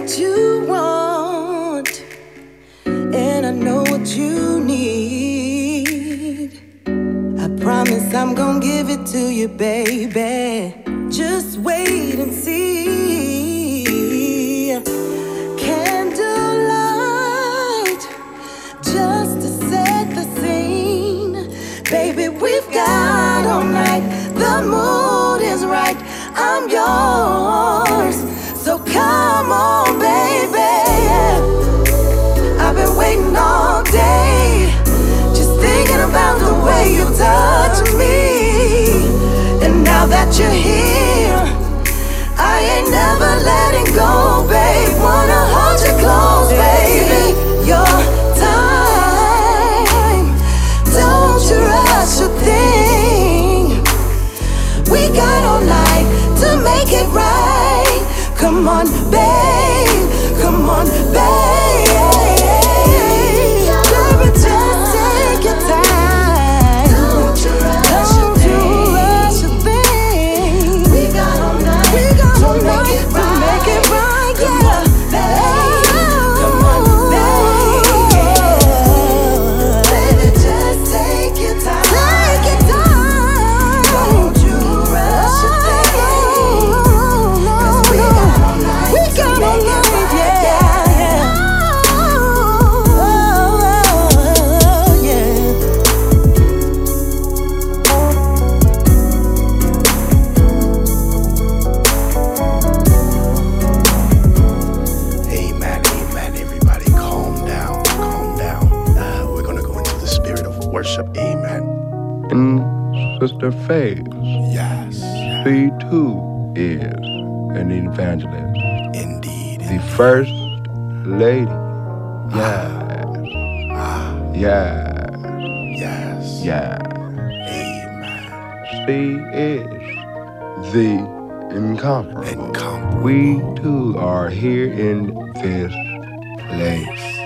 what you want, and I know what you need. I promise I'm gonna give it to you, baby. Just wait and see. Candlelight, just to set the scene. Baby, we've got all night. The mood is right. I'm yours. So come on, baby. I've been waiting all day, just thinking about the way you touch me. And now that you're here, I ain't never letting go, babe. Wanna hold you close, baby. Your time, don't you rush a thing. We got all night to make it right. Come on, babe. Come on, babe. Baby, just take your time. Don't you rush a thing. We got all night to make it right. Yeah. Come on, babe. Baby, just take your time. Take your time. Don't you rush a thing. 'Cause we got all night to make it right. Amen, amen. Everybody, calm down, calm down. We're gonna go into the spirit of worship. Amen. And Sister Faith, Yes, she too is an evangelist. indeed. The first lady. Yes. Yes. Yes. Yes. Amen. She is the incomparable. Incomparable. We too are here in this place.